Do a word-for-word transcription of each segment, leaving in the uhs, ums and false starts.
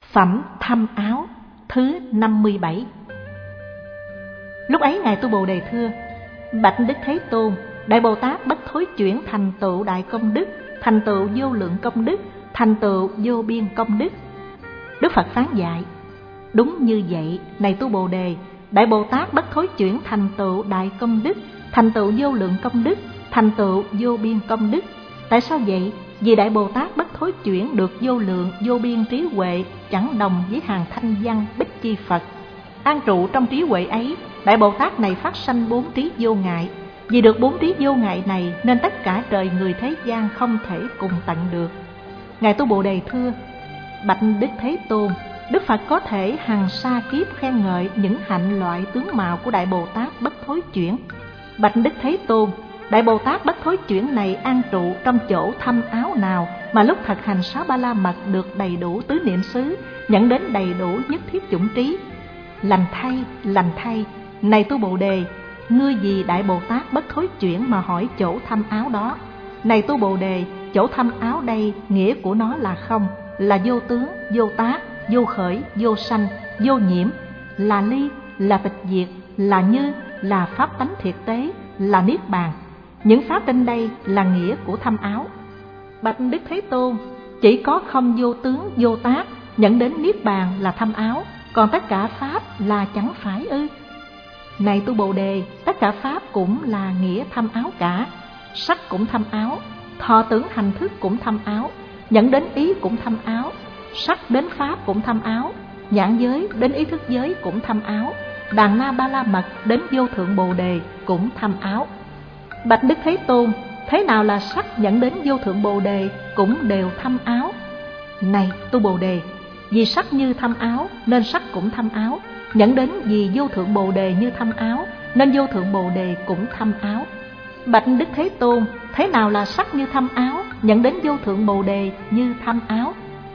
Phẩm Thâm Áo thứ năm mươi bảy. Lúc ấy Ngài Tu Bồ Đề thưa: Bạch Đức Thế Tôn, Đại Bồ Tát bất thối chuyển thành tựu đại công đức, thành tựu vô lượng công đức, thành tựu vô biên công đức. Đức Phật phán dạy: Đúng như vậy, này Tu Bồ Đề, Đại Bồ Tát bất thối chuyển thành tựu đại công đức, thành tựu vô lượng công đức, thành tựu vô biên công đức. Tại sao vậy? Vì Đại Bồ Tát bất thối chuyển được vô lượng vô biên trí huệ, chẳng đồng với hàng thanh văn bích chi Phật. An trụ trong trí huệ ấy, Đại Bồ Tát này phát sanh bốn trí vô ngại. Vì được bốn trí vô ngại này nên tất cả trời người thế gian không thể cùng tận được. Ngài Tu Bồ Đề thưa: Bạch Đức Thế Tôn, Đức Phật có thể hằng sa kiếp khen ngợi những hạnh loại tướng mạo của Đại Bồ Tát bất thối chuyển. Bạch Đức Thế Tôn, Đại Bồ Tát bất thối chuyển này an trụ trong chỗ thâm áo nào mà lúc thực hành sáu ba la mật được đầy đủ tứ niệm xứ, nhận đến đầy đủ nhất thiết chủng trí? Lành thay, lành thay, này Tu Bồ Đề, ngươi vì Đại Bồ Tát bất thối chuyển mà hỏi chỗ thâm áo đó. Này Tu Bồ Đề, chỗ thâm áo đây nghĩa của nó là không, là vô tướng, vô tác, vô khởi, vô sanh, vô nhiễm, là ly, là tịch diệt, là như, là pháp tánh thiệt tế, là niết bàn. Những pháp trên đây là nghĩa của thâm áo. Bạch Đức Thế Tôn, chỉ có không vô tướng, vô tác, nhận đến niết bàn là thâm áo, còn tất cả pháp là chẳng phải ư? Này Tu Bồ Đề, tất cả pháp cũng là nghĩa thâm áo cả. Sắc cũng thâm áo, thọ tưởng hành thức cũng thâm áo, nhận đến ý cũng thâm áo, sắc đến pháp cũng thâm áo, nhãn giới đến ý thức giới cũng thâm áo, đàn na ba la mật đến vô thượng Bồ Đề cũng thâm áo. Bạch Đức Thế Tôn, thế nào là sắc nhận đến vô thượng Bồ Đề cũng đều thâm áo? Này Tu Bồ Đề, vì sắc như thâm áo nên sắc cũng thâm áo, nhận đến vì vô thượng Bồ Đề như thâm áo nên vô thượng Bồ Đề cũng thâm áo. Bạch Đức Thế Tôn, thế nào là sắc như thâm áo, nhận đến vô thượng Bồ Đề như thâm áo?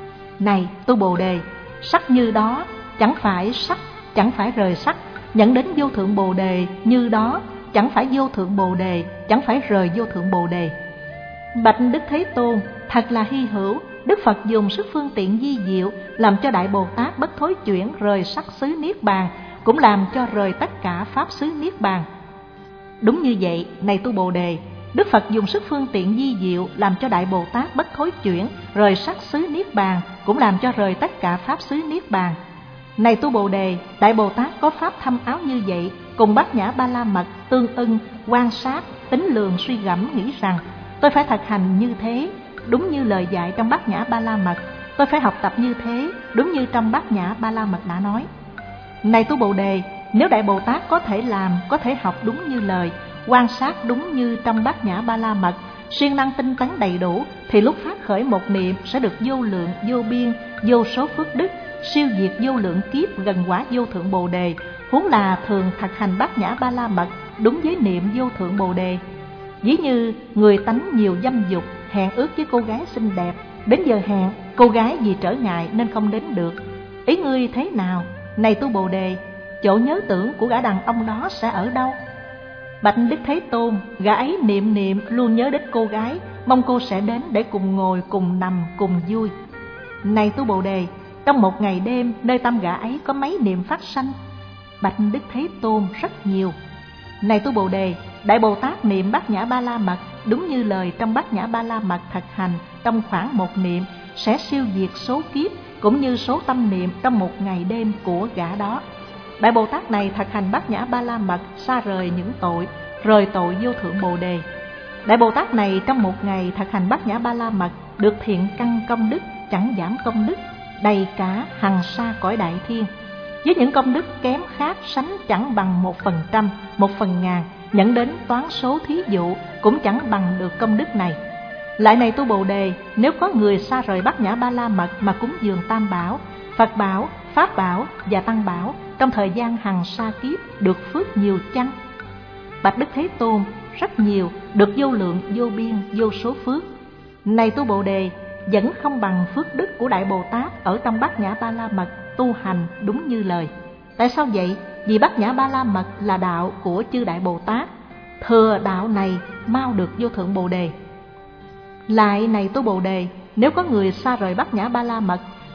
Này Tu Bồ Đề, sắc như đó chẳng phải sắc, chẳng phải rời sắc, nhận đến vô thượng Bồ Đề như đó chẳng phải vô thượng Bồ Đề, chẳng phải rời vô thượng Bồ Đề. Bạch Đức Thế Tôn, thật là hy hữu, Đức Phật dùng sức phương tiện vi diệu làm cho Đại Bồ Tát bất thối chuyển rời sắc xứ niết bàn, cũng làm cho rời tất cả pháp xứ niết bàn. Đúng như vậy, này Tu Bồ Đề, Đức Phật dùng sức phương tiện vi diệu làm cho Đại Bồ Tát bất thối chuyển rời sắc xứ niết bàn, cũng làm cho rời tất cả pháp xứ niết bàn. Này Tu Bồ Đề, Đại Bồ Tát có pháp thâm áo như vậy, cùng Bát Nhã Ba La Mật tương ưng, quan sát, tính lường suy gẫm nghĩ rằng tôi phải thực hành như thế, đúng như lời dạy trong Bát Nhã Ba La Mật, tôi phải học tập như thế, đúng như trong Bát Nhã Ba La Mật đã nói. Này Tu Bồ Đề, nếu Đại Bồ Tát có thể làm, có thể học đúng như lời, quan sát đúng như trong Bát Nhã Ba La Mật, siêng năng tinh tấn đầy đủ, thì lúc phát khởi một niệm sẽ được vô lượng, vô biên, vô số phước đức, siêu diệt vô lượng kiếp gần quả vô thượng Bồ Đề. Huống là thường thực hành Bát Nhã Ba La Mật đúng với niệm vô thượng Bồ Đề. Ví như người tánh nhiều dâm dục, hẹn ước với cô gái xinh đẹp, đến giờ hẹn, cô gái vì trở ngại nên không đến được. Ý ngươi thế nào? Này Tu Bồ Đề, chỗ nhớ tưởng của gã đàn ông đó sẽ ở đâu? Bạch Đức Thế Tôn, gã ấy niệm niệm luôn nhớ đến cô gái, mong cô sẽ đến để cùng ngồi, cùng nằm, cùng vui. Này Tu Bồ Đề, trong một ngày đêm, nơi tâm gã ấy có mấy niệm phát sanh? Bạch Đức Thế Tôn, rất nhiều. Này Tu Bồ Đề, Đại Bồ Tát niệm Bát Nhã Ba La Mật đúng như lời trong Bát Nhã Ba La Mật thực hành trong khoảng một niệm sẽ siêu diệt số kiếp, cũng như số tâm niệm trong một ngày đêm của gã đó. Đại Bồ Tát này thực hành Bát Nhã Ba La Mật xa rời những tội, rời tội vô thượng Bồ Đề. Đại Bồ Tát này trong một ngày thực hành Bát Nhã Ba La Mật được thiện căn công đức, chẳng giảm công đức, đầy cả hằng sa cõi đại thiên. Với những công đức kém khác sánh chẳng bằng một phần trăm, một phần ngàn, nhận đến toán số thí dụ cũng chẳng bằng được công đức này. Lại này Tu Bồ Đề, nếu có người xa rời Bát Nhã Ba La Mật mà cúng dường Tam Bảo, Phật Bảo, Pháp Bảo và Tăng Bảo trong thời gian hằng sa kiếp được phước nhiều chăng? Bạch Đức Thế Tôn, rất nhiều, được vô lượng, vô biên, vô số phước. Này Tu Bồ Đề, vẫn không bằng phước đức của Đại Bồ Tát ở trong Bát Nhã Ba La Mật tu hành đúng như lời. Tại sao vậy? Vì Bát Nhã Ba La Mật là đạo của chư Đại Bồ Tát, thừa đạo này mau được vô thượng Bồ Đề. Lại này Tu Bồ Đề, nếu có người xa rời Bát Nhã Ba La Mật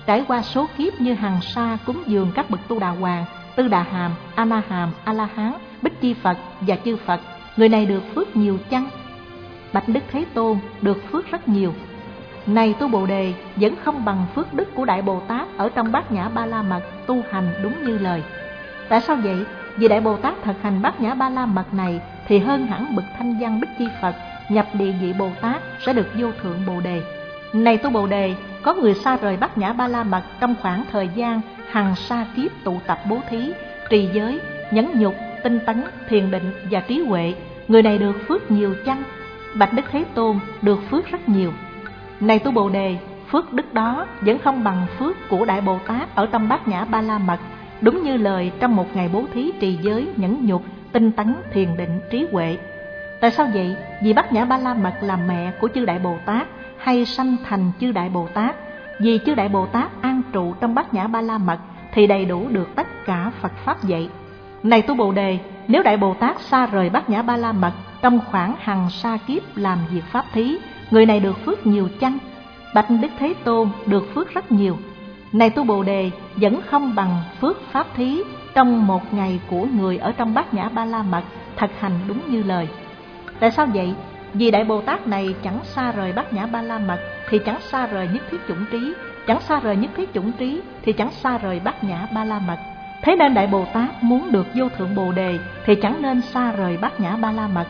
trải qua số kiếp như hằng sa cúng dường các bậc Tu Đà Hoàng, Tư Đà Hàm, A Na Hàm, A La Hán, Bích Chi Phật và chư Phật, người này được phước nhiều chăng? Bạch Đức Thế Tôn, được phước rất nhiều. Này tu Bồ Đề, vẫn không bằng phước đức của Đại Bồ Tát ở trong Bát Nhã Ba La Mật tu hành đúng như lời. Tại sao vậy? Vì Đại Bồ Tát thực hành Bát Nhã Ba La Mật này thì hơn hẳn bậc thanh văn Bích Chi Phật, nhập địa vị Bồ Tát sẽ được vô thượng Bồ Đề. Này tu Bồ Đề, có người xa rời Bát Nhã Ba La Mật trong khoảng thời gian hằng sa kiếp tụ tập bố thí, trì giới, nhẫn nhục, tinh tấn, thiền định và trí huệ, người này được phước nhiều chăng? Bạch Đức Thế Tôn, được phước rất nhiều. Này tu Bồ Đề, phước đức đó vẫn không bằng phước của Đại Bồ Tát ở trong Bát Nhã Ba La Mật, đúng như lời trong một ngày bố thí, trì giới, nhẫn nhục, tinh tấn, thiền định, trí huệ. Tại sao vậy? Vì Bát Nhã Ba La Mật là mẹ của chư Đại Bồ Tát, hay sanh thành chư Đại Bồ Tát. Vì chư Đại Bồ Tát an trụ trong Bát Nhã Ba La Mật thì đầy đủ được tất cả Phật Pháp dạy. Này tu Bồ Đề, nếu Đại Bồ Tát xa rời Bát Nhã Ba La Mật trong khoảng hằng sa kiếp làm việc pháp thí, người này được phước nhiều chăng? Bạch Đức Thế Tôn, được phước rất nhiều. Này tu Bồ Đề, vẫn không bằng phước pháp thí trong một ngày của người ở trong Bát Nhã Ba La Mật thực hành đúng như lời. Tại sao vậy? Vì Đại Bồ Tát này chẳng xa rời Bát Nhã Ba La Mật thì chẳng xa rời nhất thiết chủng trí, chẳng xa rời nhất thiết chủng trí thì chẳng xa rời Bát Nhã Ba La Mật. Thế nên Đại Bồ Tát muốn được vô thượng Bồ Đề thì chẳng nên xa rời Bát Nhã Ba La Mật.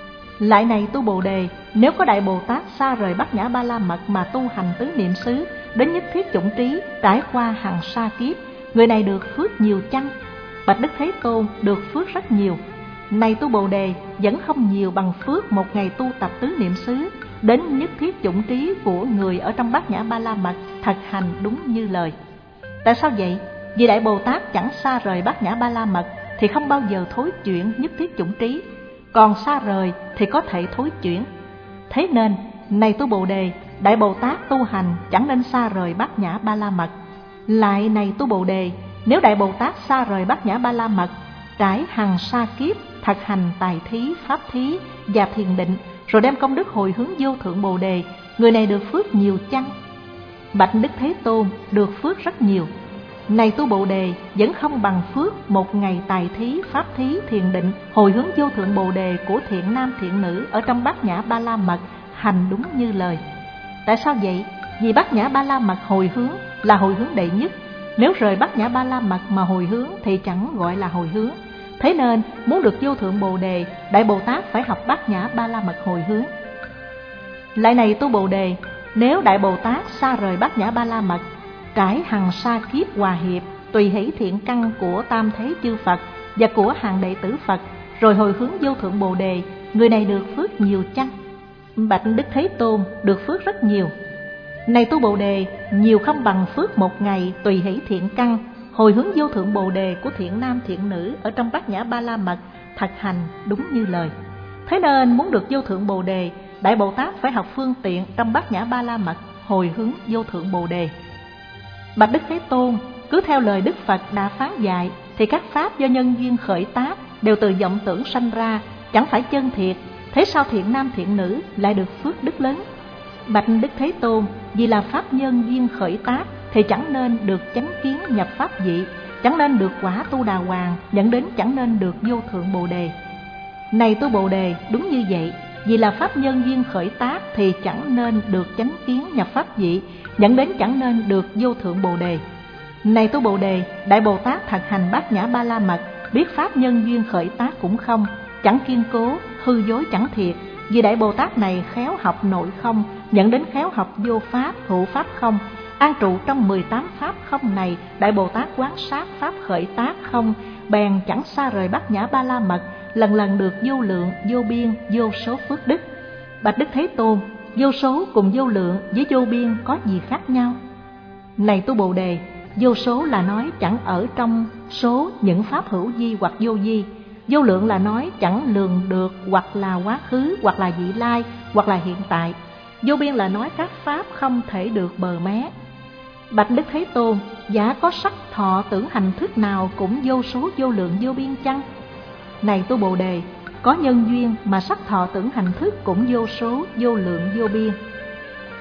Lại này tu Bồ Đề, nếu có Đại Bồ Tát xa rời Bát Nhã Ba La Mật mà tu hành tứ niệm xứ đến nhất thiết chủng trí, trải qua hằng sa kiếp, người này được phước nhiều chăng? Bạch Đức Thế Tôn, được phước rất nhiều. Này tu Bồ Đề, vẫn không nhiều bằng phước một ngày tu tập tứ niệm xứ đến nhất thiết chủng trí của người ở trong Bát Nhã Ba La Mật thực hành đúng như lời. Tại sao vậy? Vì Đại Bồ Tát chẳng xa rời Bát Nhã Ba La Mật thì không bao giờ thối chuyển nhất thiết chủng trí, còn xa rời thì có thể thối chuyển. Thế nên, này tu Bồ Đề, Đại Bồ Tát tu hành chẳng nên xa rời Bát Nhã Ba La Mật. Lại này tu Bồ Đề, nếu Đại Bồ Tát xa rời Bát Nhã Ba La Mật, trải hằng sa kiếp thực hành tài thí, pháp thí và thiền định, rồi đem công đức hồi hướng vô thượng Bồ Đề, người này được phước nhiều chăng? Bạch Đức Thế Tôn, được phước rất nhiều. Này tu Bồ Đề, vẫn không bằng phước một ngày tài thí, pháp thí, thiền định, hồi hướng vô thượng Bồ Đề của thiện nam thiện nữ ở trong Bát Nhã Ba La Mật hành đúng như lời. Tại sao vậy? Vì Bát Nhã Ba La Mật hồi hướng là hồi hướng đệ nhất. Nếu rời Bát Nhã Ba La Mật mà hồi hướng thì chẳng gọi là hồi hướng. Thế nên muốn được vô thượng Bồ Đề, Đại Bồ Tát phải học Bát Nhã Ba La Mật hồi hướng. Lại này tu Bồ Đề, nếu Đại Bồ Tát xa rời Bát Nhã Ba La Mật, trải hằng sa kiếp hòa hiệp, tùy hỷ thiện căn của tam thế chư Phật và của hàng đệ tử Phật, rồi hồi hướng vô thượng Bồ Đề, người này được phước nhiều chăng? Bạch Đức Thế Tôn, được phước rất nhiều. Này tu Bồ Đề, nhiều không bằng phước một ngày tùy hỷ thiện căn, hồi hướng vô thượng Bồ Đề của thiện nam thiện nữ ở trong Bát Nhã Ba La Mật thực hành đúng như lời. Thế nên muốn được vô thượng Bồ Đề, Đại Bồ Tát phải học phương tiện trong Bát Nhã Ba La Mật hồi hướng vô thượng Bồ Đề. Bạch Đức Thế Tôn, cứ theo lời Đức Phật đã phán dạy thì các pháp do nhân duyên khởi tác đều từ vọng tưởng sanh ra, chẳng phải chân thiệt. Thế sao thiện nam thiện nữ lại được phước đức lớn? Bạch Đức Thế Tôn, vì là pháp nhân duyên khởi tác thì chẳng nên được chánh kiến nhập pháp vị, chẳng nên được quả Tu Đà Hoàng, dẫn đến chẳng nên được vô thượng Bồ Đề. Này tu Bồ Đề, đúng như vậy, vì là pháp nhân duyên khởi tác thì chẳng nên được chánh kiến nhập pháp vị, dẫn đến chẳng nên được vô thượng Bồ Đề. Này tu Bồ Đề, Đại Bồ Tát thực hành Bát Nhã Ba La Mật, biết pháp nhân duyên khởi tác cũng không, chẳng kiên cố, hư dối chẳng thiệt. Vì Đại Bồ Tát này khéo học nội không, dẫn đến khéo học vô pháp, hữu pháp không, an trụ trong mười tám pháp không này. Đại Bồ Tát quán sát pháp khởi tác không, bèn chẳng xa rời Bát Nhã Ba La Mật, lần lần được vô lượng, vô biên, vô số phước đức. Bạch Đức Thế Tôn, vô số cùng vô lượng với vô biên có gì khác nhau? Này tu Bồ Đề, vô số là nói chẳng ở trong số những pháp hữu vi hoặc vô vi. Vô lượng là nói chẳng lường được, hoặc là quá khứ, hoặc là vị lai, hoặc là hiện tại. Vô biên là nói các pháp không thể được bờ mé. Bạch Đức Thế Tôn, giả có sắc thọ tưởng hành thức nào cũng vô số vô lượng vô biên chăng? Này tu Bồ Đề, có nhân duyên mà sắc thọ tưởng hành thức cũng vô số vô lượng vô biên.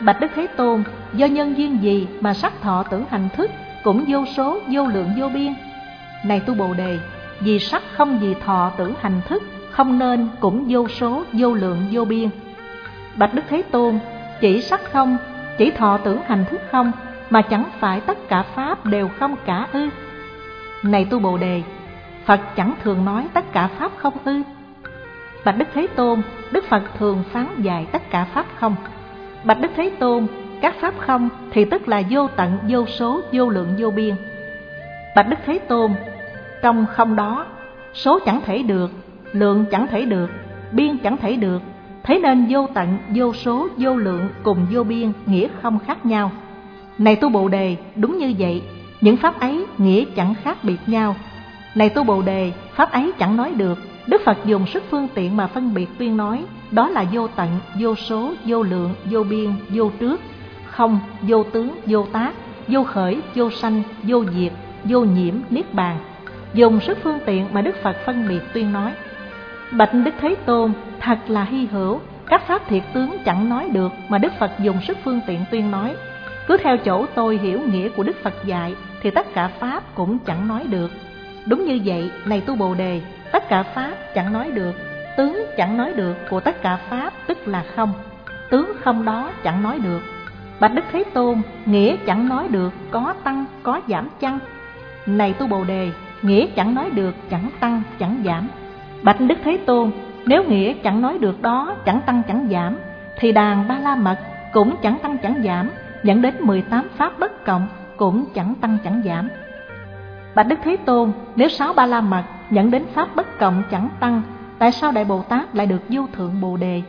Bạch Đức Thế Tôn, do nhân duyên gì mà sắc thọ tưởng hành thức cũng vô số, vô lượng, vô biên? Này tu Bồ Đề, vì sắc không vì thọ tưởng hành thức, không nên cũng vô số, vô lượng, vô biên. Bạch Đức Thế Tôn, chỉ sắc không, chỉ thọ tưởng hành thức không, mà chẳng phải tất cả pháp đều không cả ư? Này tu Bồ Đề, Phật chẳng thường nói tất cả pháp không ư? Bạch Đức Thế Tôn, Đức Phật thường phán dạy tất cả pháp không. Bạch Đức Thế Tôn, các pháp không thì tức là vô tận, vô số, vô lượng, vô biên. Bạch Đức Thế Tôn, trong không đó, số chẳng thể được, lượng chẳng thể được, biên chẳng thể được, thế nên vô tận, vô số, vô lượng cùng vô biên nghĩa không khác nhau. Này tu Bồ Đề, đúng như vậy, những pháp ấy nghĩa chẳng khác biệt nhau. Này tu Bồ Đề, pháp ấy chẳng nói được, Đức Phật dùng sức phương tiện mà phân biệt tuyên nói, đó là vô tận, vô số, vô lượng, vô biên, vô trước, không, vô tướng, vô tác, vô khởi, vô sanh, vô diệt, vô nhiễm, niết bàn. Dùng sức phương tiện mà Đức Phật phân biệt tuyên nói. Bạch Đức Thế Tôn, thật là hy hữu, các pháp thiệt tướng chẳng nói được mà Đức Phật dùng sức phương tiện tuyên nói. Cứ theo chỗ tôi hiểu nghĩa của Đức Phật dạy thì tất cả pháp cũng chẳng nói được. Đúng như vậy, này tu Bồ Đề, tất cả pháp chẳng nói được, tướng chẳng nói được của tất cả pháp tức là không, tướng không đó chẳng nói được. Bạch Đức Thế Tôn, nghĩa chẳng nói được có tăng có giảm chăng? Này tu Bồ Đề, nghĩa chẳng nói được chẳng tăng chẳng giảm. Bạch Đức Thế Tôn, nếu nghĩa chẳng nói được đó chẳng tăng chẳng giảm, thì đàn Ba La Mật cũng chẳng tăng chẳng giảm, dẫn đến mười tám pháp bất cộng cũng chẳng tăng chẳng giảm. Bạch Đức Thế Tôn, nếu sáu Ba La Mật dẫn đến pháp bất cộng chẳng tăng, tại sao Đại Bồ Tát lại được vô thượng Bồ Đề?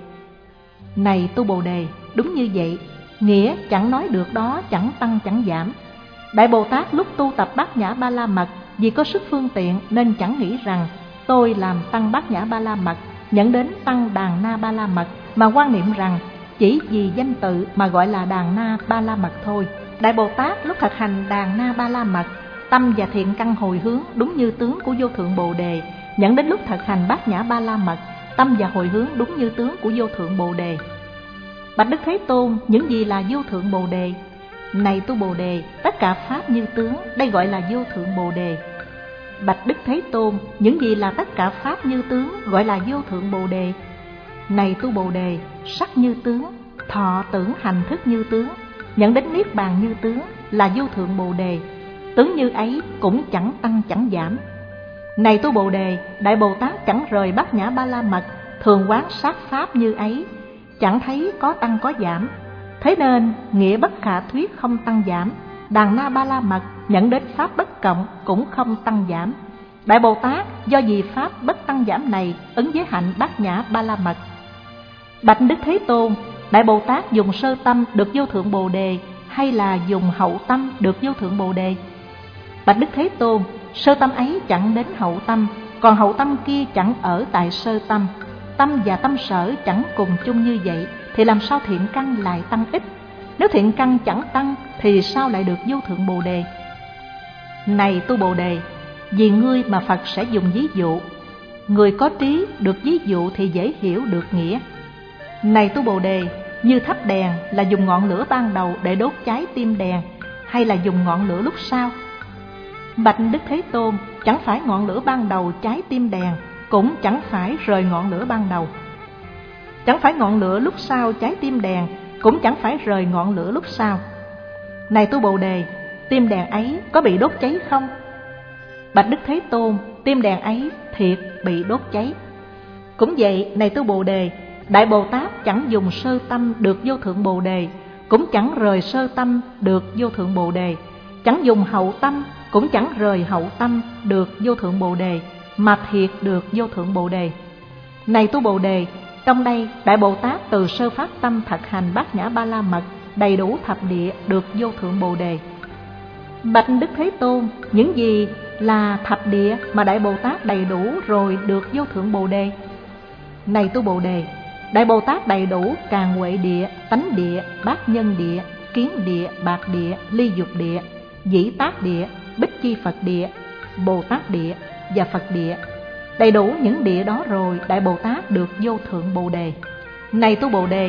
Này tu Bồ Đề, đúng như vậy, nghĩa chẳng nói được đó chẳng tăng chẳng giảm. Đại Bồ Tát lúc tu tập Bát Nhã Ba La Mật, vì có sức phương tiện nên chẳng nghĩ rằng tôi làm tăng Bát Nhã Ba La Mật dẫn đến tăng Đàn Na Ba La Mật, mà quan niệm rằng chỉ vì danh tự mà gọi là Đàn Na Ba La Mật thôi. Đại Bồ Tát lúc thực hành Đàn Na Ba La Mật, tâm và thiện căn hồi hướng đúng như tướng của vô thượng Bồ Đề, dẫn đến lúc thực hành Bát Nhã Ba La Mật, tâm và hồi hướng đúng như tướng của vô thượng Bồ Đề. Bạch Đức Thế Tôn, những gì là vô thượng Bồ Đề? Này tu Bồ Đề, tất cả pháp như tướng, đây gọi là vô thượng Bồ Đề. Bạch Đức Thế Tôn, những gì là tất cả pháp như tướng, gọi là vô thượng Bồ Đề. Này tu Bồ Đề, sắc như tướng, thọ tưởng hành thức như tướng, nhận đến niết bàn như tướng, là vô thượng Bồ Đề. Tướng như ấy cũng chẳng tăng chẳng giảm. Này tu Bồ Đề, Đại Bồ Tát chẳng rời Bát Nhã Ba La Mật, thường quán sát pháp như ấy, chẳng thấy có tăng có giảm. Thế nên nghĩa bất khả thuyết không tăng giảm, Đàn Na Ba La Mật nhận đến pháp bất cộng cũng không tăng giảm. Đại Bồ Tát do vì pháp bất tăng giảm này ứng với hạnh Bát Nhã Ba La Mật. Bạch Đức Thế Tôn, Đại Bồ Tát dùng sơ tâm được vô thượng Bồ Đề hay là dùng hậu tâm được vô thượng Bồ Đề? Bạch Đức Thế Tôn, sơ tâm ấy chẳng đến hậu tâm, còn hậu tâm kia chẳng ở tại sơ tâm. Tâm và tâm sở chẳng cùng chung như vậy, thì làm sao thiện căn lại tăng ít? Nếu thiện căn chẳng tăng, thì sao lại được vô thượng Bồ Đề? Này tu Bồ Đề, vì ngươi mà Phật sẽ dùng ví dụ. Người có trí được ví dụ thì dễ hiểu được nghĩa. Này tu Bồ Đề, như thắp đèn là dùng ngọn lửa ban đầu để đốt cháy tim đèn, hay là dùng ngọn lửa lúc sau? Bạch Đức Thế Tôn, chẳng phải ngọn lửa ban đầu cháy tim đèn, cũng chẳng phải rời ngọn lửa ban đầu. Chẳng phải ngọn lửa lúc sau cháy tim đèn, cũng chẳng phải rời ngọn lửa lúc sau. Này tu Bồ Đề, tim đèn ấy có bị đốt cháy không? Bạch Đức Thế Tôn, tim đèn ấy thiệt bị đốt cháy. Cũng vậy, này tu Bồ Đề, Đại Bồ Tát chẳng dùng sơ tâm được vô thượng Bồ Đề, cũng chẳng rời sơ tâm được vô thượng Bồ Đề, chẳng dùng hậu tâm, cũng chẳng rời hậu tâm được vô thượng Bồ Đề, mà thiệt được vô thượng Bồ Đề. Này tu Bồ Đề, trong đây Đại Bồ Tát từ sơ phát tâm thực hành Bát Nhã Ba La Mật đầy đủ thập địa được vô thượng Bồ Đề. Bạch Đức Thế Tôn, những gì là thập địa mà Đại Bồ Tát đầy đủ rồi được vô thượng Bồ Đề? Này tu Bồ Đề, Đại Bồ Tát đầy đủ Càn Huệ Địa, Tánh Địa, Bát Nhân Địa, Kiến Địa, Bạc Địa, Ly Dục Địa, Dĩ Tác Địa, Bích Chi Phật Địa, Bồ Tát Địa và Phật Địa. Đầy đủ những địa đó rồi, Đại Bồ Tát được vô thượng Bồ Đề. Này tu Bồ Đề,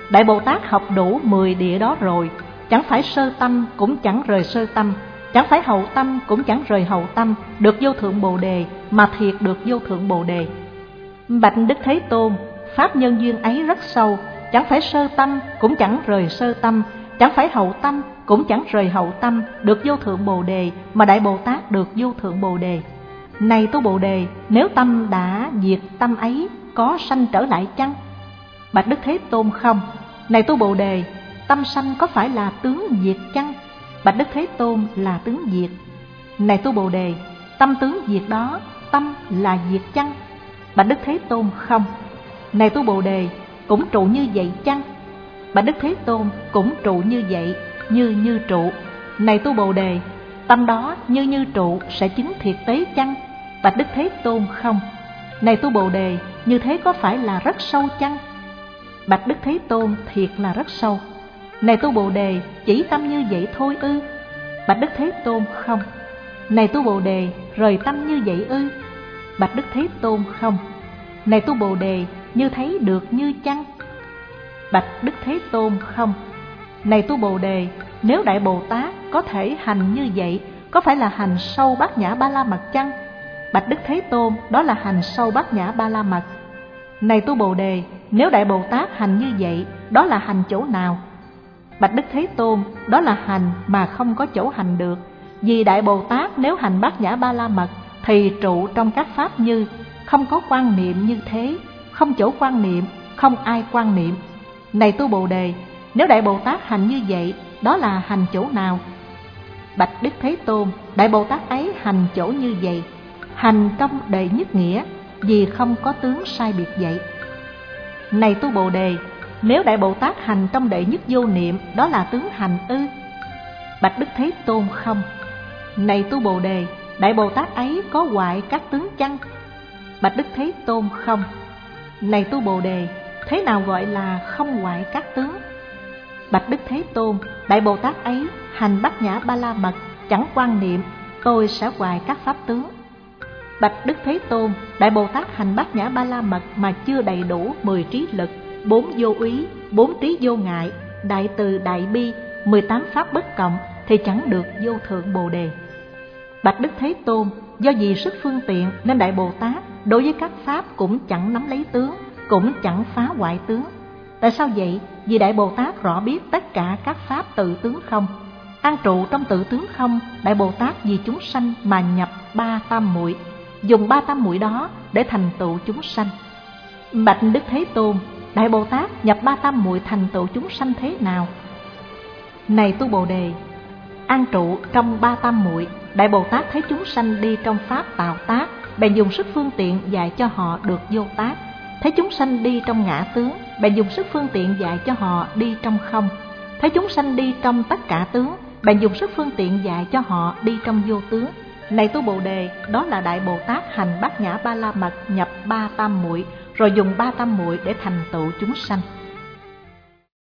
Đại Bồ Tát học đủ mười địa đó rồi, chẳng phải sơ tâm cũng chẳng rời sơ tâm, chẳng phải hậu tâm cũng chẳng rời hậu tâm, được vô thượng Bồ đề, mà thiệt được vô thượng Bồ đề. Bạch Đức Thế Tôn, pháp nhân duyên ấy rất sâu, chẳng phải sơ tâm cũng chẳng rời sơ tâm, chẳng phải hậu tâm cũng chẳng rời hậu tâm, được vô thượng Bồ đề, mà Đại Bồ Tát được vô thượng Bồ đề. Này tu Bồ đề, nếu tâm đã diệt tâm ấy, có sanh trở lại chăng? Bạch Đức Thế Tôn, không. Này tu Bồ đề, tâm sanh có phải là tướng diệt chăng? Bạch Đức Thế Tôn, là tướng diệt. Này tu Bồ đề, tâm tướng diệt đó, tâm là diệt chăng? Bạch Đức Thế Tôn, không. Này tu Bồ đề, cũng trụ như vậy chăng? Bạch Đức Thế Tôn, cũng trụ như vậy, như như trụ. Này tu Bồ đề, tâm đó như như trụ sẽ chứng thiệt tế chăng? Bạch Đức Thế Tôn, không. Này tu Bồ đề, như thế có phải là rất sâu chăng? Bạch Đức Thế Tôn, thiệt là rất sâu. Này tu Bồ đề, chỉ tâm như vậy thôi ư? Bạch Đức Thế Tôn, không. Này tu Bồ đề, rời tâm như vậy ư? Bạch Đức Thế Tôn, không. Này tu Bồ đề, như thấy được như chăng? Bạch Đức Thế Tôn, không. Này tu Bồ đề, nếu Đại Bồ Tát có thể hành như vậy, có phải là hành sâu Bát Nhã Ba La Mật chăng? Bạch Đức Thế Tôn, đó là hành sâu Bát Nhã Ba La Mật. Này tu Bồ đề, nếu Đại Bồ Tát hành như vậy, đó là hành chỗ nào? Bạch Đức Thế Tôn, đó là hành mà không có chỗ hành được. Vì Đại Bồ Tát nếu hành Bát Nhã Ba La Mật thì trụ trong các pháp như không có quan niệm như thế, không chỗ quan niệm, không ai quan niệm. Này tu Bồ đề, nếu Đại Bồ Tát hành như vậy, đó là hành chỗ nào? Bạch Đức Thế Tôn, Đại Bồ Tát ấy hành chỗ như vậy, hành trong đệ nhất nghĩa, vì không có tướng sai biệt vậy. Này tu Bồ đề, nếu Đại Bồ Tát hành trong đệ nhất vô niệm, đó là tướng hành ư? Bạch Đức Thế Tôn, không. Này tu Bồ đề, Đại Bồ Tát ấy có hoại các tướng chăng? Bạch Đức Thế Tôn, không. Này tu Bồ đề, thế nào gọi là không hoại các tướng? Bạch Đức Thế Tôn, Đại Bồ Tát ấy hành Bát Nhã Ba La Mật, chẳng quan niệm tôi sẽ hoại các pháp tướng. Bạch Đức Thế Tôn, Đại Bồ Tát hành Bát Nhã Ba La Mật mà chưa đầy đủ mười trí lực, bốn vô úy, bốn trí vô ngại, đại từ đại bi, mười tám pháp bất cộng, thì chẳng được vô thượng Bồ đề. Bạch Đức Thế Tôn, do vì sức phương tiện nên Đại Bồ Tát đối với các pháp cũng chẳng nắm lấy tướng, cũng chẳng phá hoại tướng. Tại sao vậy? Vì Đại Bồ Tát rõ biết tất cả các pháp tự tướng không. An trụ trong tự tướng không, Đại Bồ Tát vì chúng sanh mà nhập ba tam muội, dùng ba tam muội đó để thành tựu chúng sanh. Bạch Đức Thế Tôn, Đại Bồ Tát nhập ba tam muội thành tựu chúng sanh thế nào? Này tu Bồ đề, an trụ trong ba tam muội, Đại Bồ Tát thấy chúng sanh đi trong pháp tạo tác, bèn dùng sức phương tiện dạy cho họ được vô tác. Thấy chúng sanh đi trong ngã tướng, bèn dùng sức phương tiện dạy cho họ đi trong không. Thấy chúng sanh đi trong tất cả tướng, bèn dùng sức phương tiện dạy cho họ đi trong vô tướng. Này tu Bồ đề, đó là Đại Bồ Tát hành Bát Nhã Ba La Mật nhập ba tam muội, rồi dùng ba tam muội để thành tựu chúng sanh.